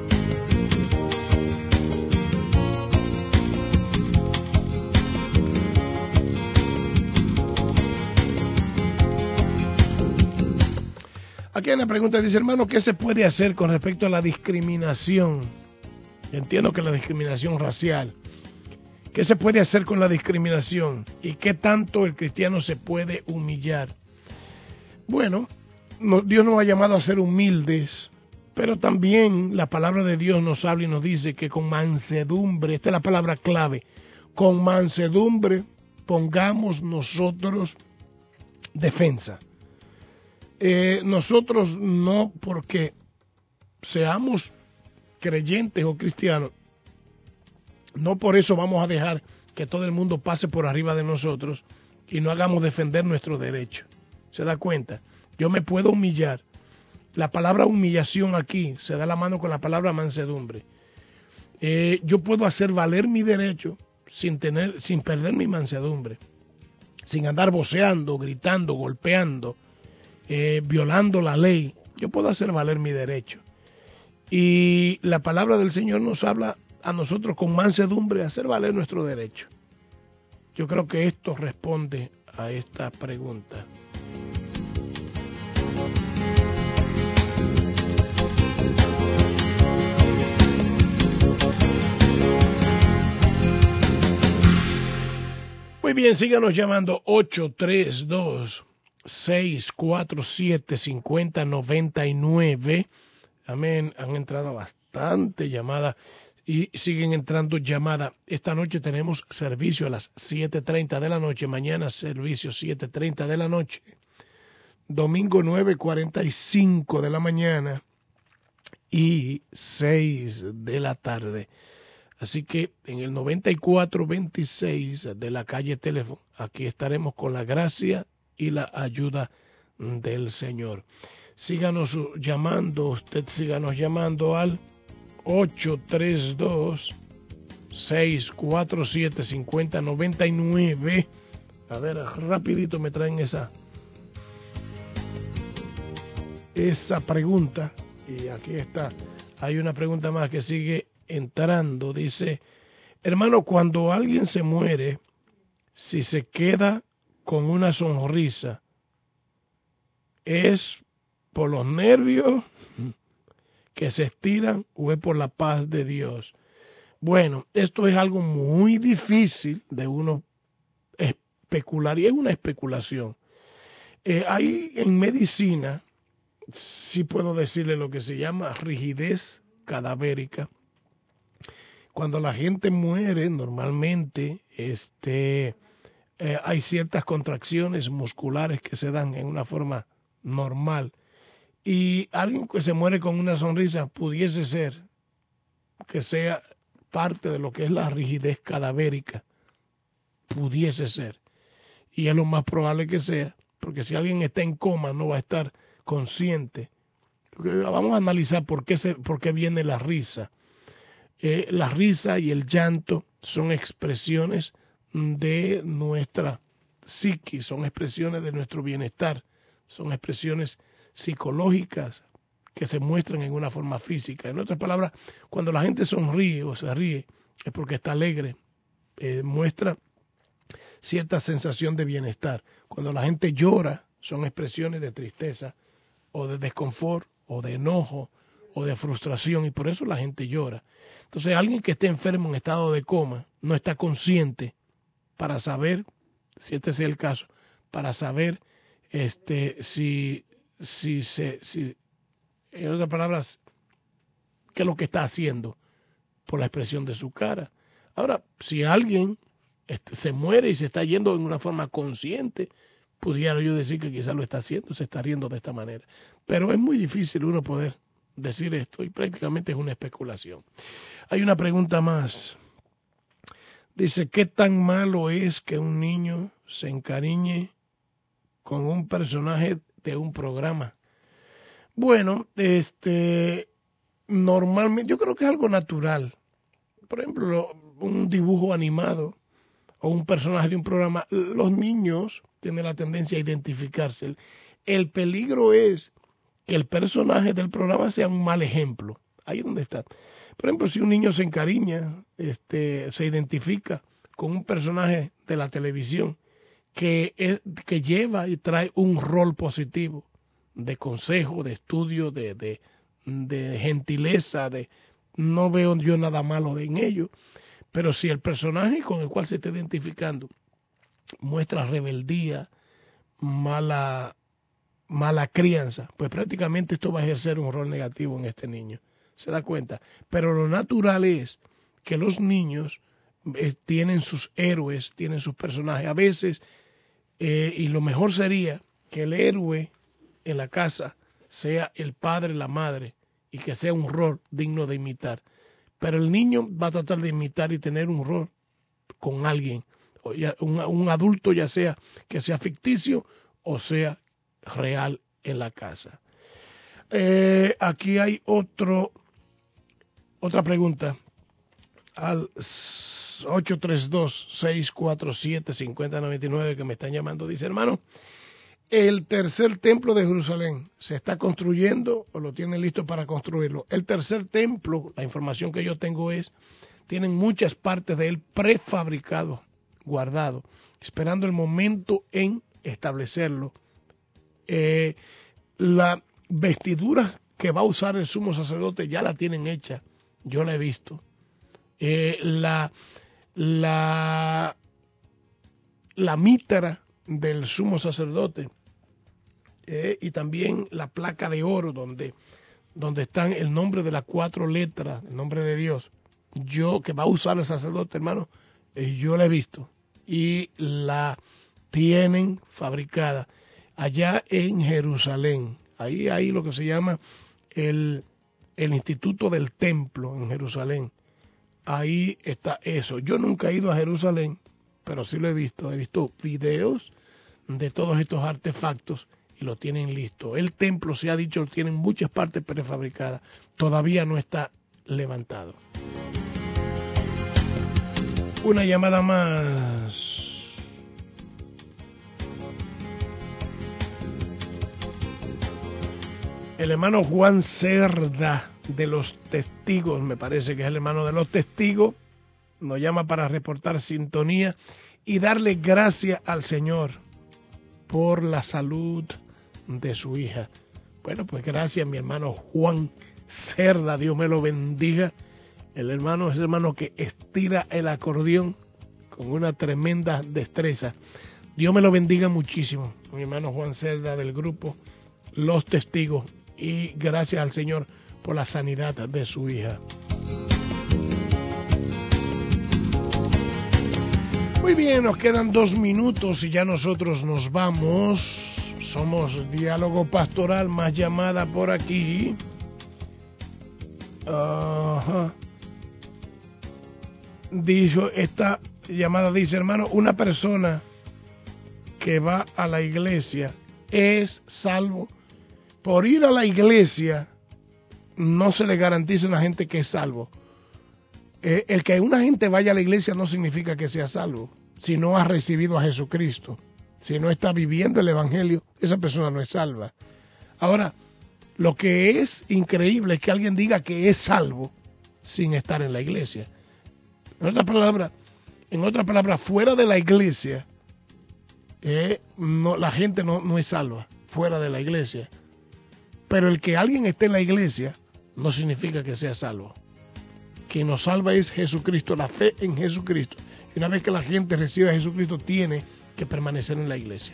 Aquí hay una pregunta, dice, hermano, ¿qué se puede hacer con respecto a la discriminación? Entiendo que la discriminación racial. ¿Qué se puede hacer con la discriminación? ¿Y qué tanto el cristiano se puede humillar? Bueno, no, Dios nos ha llamado a ser humildes, pero también la palabra de Dios nos habla y nos dice que con mansedumbre, esta es la palabra clave, con mansedumbre pongamos nosotros defensa. Eh, nosotros no porque seamos creyentes o cristianos, no por eso vamos a dejar que todo el mundo pase por arriba de nosotros y no hagamos defender nuestro derecho. ¿Se da cuenta? Yo me puedo humillar. La palabra humillación aquí se da la mano con la palabra mansedumbre. Eh, yo puedo hacer valer mi derecho sin tener, sin perder mi mansedumbre, sin andar voceando, gritando, golpeando, eh, violando la ley. Yo puedo hacer valer mi derecho. Y la palabra del Señor nos habla a nosotros con mansedumbre hacer valer nuestro derecho. Yo creo que esto responde a esta pregunta. Muy bien, síganos llamando ocho tres dos, seis cuatro siete, cinco cero nueve nueve. Amén, han entrado bastante llamadas y siguen entrando llamadas. Esta noche tenemos servicio a las siete treinta de la noche, mañana servicio siete treinta de la noche, domingo nueve cuarenta y cinco de la mañana y seis de la tarde. Así que en el noventa y cuatro veintiséis de la calle Teléfono, aquí estaremos con la gracia y la ayuda del Señor. Síganos llamando, usted síganos llamando al ocho tres dos, seis cuatro siete, cinco cero nueve nueve. A ver, rapidito me traen esa, esa pregunta. Y aquí está, hay una pregunta más que sigue entrando. Dice, hermano, cuando alguien se muere, si se queda con una sonrisa, ¿es por los nervios que se estiran o es por la paz de Dios? Bueno, esto es algo muy difícil de uno especular, y es una especulación. Eh, hay en medicina, sí puedo decirle lo que se llama rigidez cadavérica. Cuando la gente muere, normalmente este, eh, hay ciertas contracciones musculares que se dan en una forma normal. Y alguien que se muere con una sonrisa pudiese ser que sea parte de lo que es la rigidez cadavérica. Pudiese ser. Y es lo más probable que sea, porque si alguien está en coma no va a estar consciente. Vamos a analizar por qué, se, por qué viene la risa. Eh, la risa y el llanto son expresiones de nuestra psiquis, son expresiones de nuestro bienestar, son expresiones psicológicas que se muestran en una forma física. En otras palabras, cuando la gente sonríe o se ríe es porque está alegre, eh, muestra cierta sensación de bienestar. Cuando la gente llora son expresiones de tristeza o de desconfort o de enojo o de frustración, y por eso la gente llora. Entonces alguien que esté enfermo en estado de coma no está consciente para saber, si este es el caso, para saber este si si se si en otras palabras qué es lo que está haciendo por la expresión de su cara. Ahora, si alguien este, se muere y se está yendo en una forma consciente, pudiera yo decir que quizás lo está haciendo, se está riendo de esta manera. Pero es muy difícil uno poder decir esto y prácticamente es una especulación. Hay una pregunta más. Dice, ¿qué tan malo es que un niño se encariñe con un personaje de un programa? Bueno, este, normalmente yo creo que es algo natural. Por ejemplo, un dibujo animado o un personaje de un programa, los niños tienen la tendencia a identificarse. El, el peligro es que el personaje del programa sea un mal ejemplo. Ahí es donde está. Por ejemplo, si un niño se encariña, este, se identifica con un personaje de la televisión que, es, que lleva y trae un rol positivo de consejo, de estudio, de, de, de gentileza, de no veo yo nada malo en ello. Pero si el personaje con el cual se está identificando muestra rebeldía, mala mala crianza, pues prácticamente esto va a ejercer un rol negativo en este niño. ¿Se da cuenta? Pero lo natural es que los niños eh, tienen sus héroes, tienen sus personajes. A veces, eh, y lo mejor sería que el héroe en la casa sea el padre, la madre, y que sea un rol digno de imitar. Pero el niño va a tratar de imitar y tener un rol con alguien, o ya, un, un adulto, ya sea que sea ficticio o sea real en la casa. Eh, aquí hay otro otra pregunta al ocho tres dos, seis cuatro siete, cinco cero nueve nueve que me están llamando. Dice: hermano, el tercer templo de Jerusalén se está construyendo o lo tienen listo para construirlo. El tercer templo, la información que yo tengo es, tienen muchas partes de él prefabricado, guardado, esperando el momento en establecerlo. Eh, la vestidura que va a usar el sumo sacerdote ya la tienen hecha, yo la he visto. Eh, la, la, la mitra del sumo sacerdote eh, y también la placa de oro donde, donde están el nombre de las cuatro letras, el nombre de Dios, yo que va a usar el sacerdote, hermano, eh, yo la he visto y la tienen fabricada allá en Jerusalén. Ahí hay lo que se llama el, el Instituto del Templo en Jerusalén. Ahí está eso. Yo nunca he ido a Jerusalén, pero sí lo he visto. He visto videos de todos estos artefactos y lo tienen listo. El templo, se ha dicho, tiene muchas partes prefabricadas. Todavía no está levantado. Una llamada más. El hermano Juan Cerda de los Testigos, me parece que es el hermano de los Testigos, nos llama para reportar sintonía y darle gracias al Señor por la salud de su hija. Bueno, pues gracias, mi hermano Juan Cerda, Dios me lo bendiga. El hermano es el hermano que estira el acordeón con una tremenda destreza. Dios me lo bendiga muchísimo, mi hermano Juan Cerda del grupo Los Testigos, y gracias al Señor por la sanidad de su hija. Muy bien, nos quedan dos minutos y ya nosotros nos vamos. Somos Diálogo Pastoral, más llamada por aquí. Ajá. Dijo, esta llamada dice: hermano, una persona que va a la iglesia es salvo. Por ir a la iglesia no se le garantiza a una gente que es salvo. Eh, el que una gente vaya a la iglesia no significa que sea salvo. Si no ha recibido a Jesucristo, si no está viviendo el evangelio, esa persona no es salva. Ahora, lo que es increíble es que alguien diga que es salvo sin estar en la iglesia. En otras palabras, en otras palabras, fuera de la iglesia, eh, no, la gente no, no es salva, fuera de la iglesia. Pero el que alguien esté en la iglesia no significa que sea salvo. Quien nos salva es Jesucristo, la fe en Jesucristo. Y una vez que la gente recibe a Jesucristo, tiene que permanecer en la iglesia.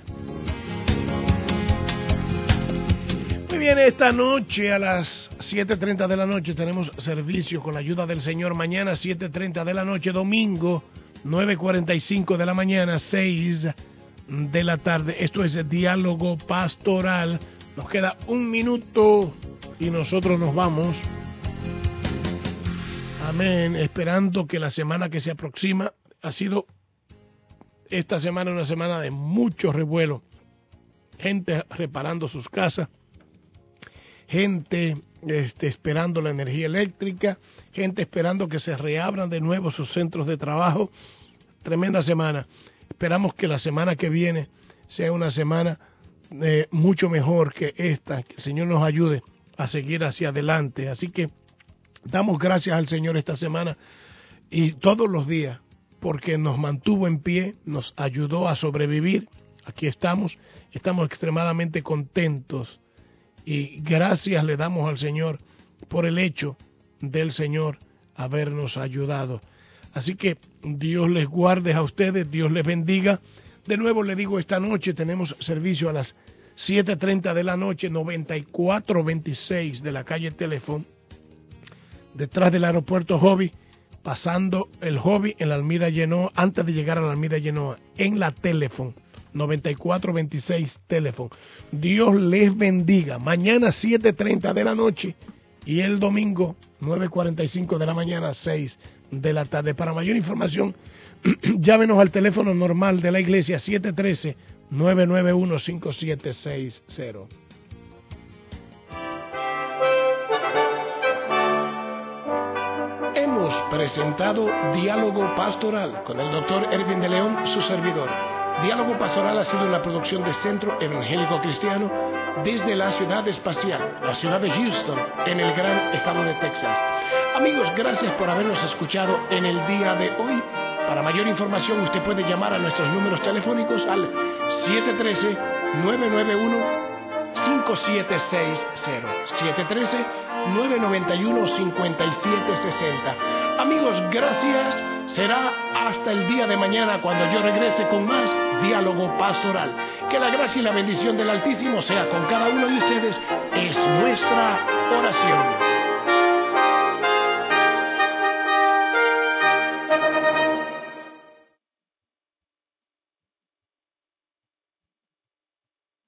Muy bien, esta noche a las siete treinta de la noche tenemos servicio con la ayuda del Señor. Mañana siete treinta de la noche, domingo nueve cuarenta y cinco de la mañana, seis de la tarde. Esto es el Diálogo Pastoral. Nos queda un minuto y nosotros nos vamos. Amén. Esperando que la semana que se aproxima, ha sido esta semana una semana de mucho revuelo. Gente reparando sus casas, gente este, esperando la energía eléctrica, gente esperando que se reabran de nuevo sus centros de trabajo. Tremenda semana. Esperamos que la semana que viene sea una semana Eh, mucho mejor que esta, que el Señor nos ayude a seguir hacia adelante. Así que damos gracias al Señor esta semana y todos los días, porque nos mantuvo en pie, nos ayudó a sobrevivir. Aquí estamos, estamos extremadamente contentos y gracias le damos al Señor por el hecho del Señor habernos ayudado. Así que Dios les guarde a ustedes, Dios les bendiga. De nuevo le digo, esta noche tenemos servicio a las siete treinta de la noche, noventa y cuatro veintiséis de la calle Teléfono, detrás del aeropuerto Hobby, pasando el Hobby en la Almira Genoa, antes de llegar a la Almira Genoa, en la Teléfono, noventa y cuatro veintiséis Teléfono. Dios les bendiga. Mañana siete treinta de la noche y el domingo nueve cuarenta y cinco de la mañana, seis de la tarde. Para mayor información, llámenos al teléfono normal de la iglesia siete uno tres, nueve nueve uno, cinco siete seis cero. Hemos presentado Diálogo Pastoral con el doctor Erwin de León, su servidor. Diálogo Pastoral ha sido una producción de Centro Evangélico Cristiano desde la ciudad espacial, la ciudad de Houston, en el gran estado de Texas. Amigos, gracias por habernos escuchado en el día de hoy. Para mayor información, usted puede llamar a nuestros números telefónicos al siete uno tres, nueve nueve uno, cinco siete seis cero, siete uno tres, nueve nueve uno, cinco siete seis cero. Amigos, gracias. Será hasta el día de mañana cuando yo regrese con más Diálogo Pastoral. Que la gracia y la bendición del Altísimo sea con cada uno de ustedes. Es nuestra oración.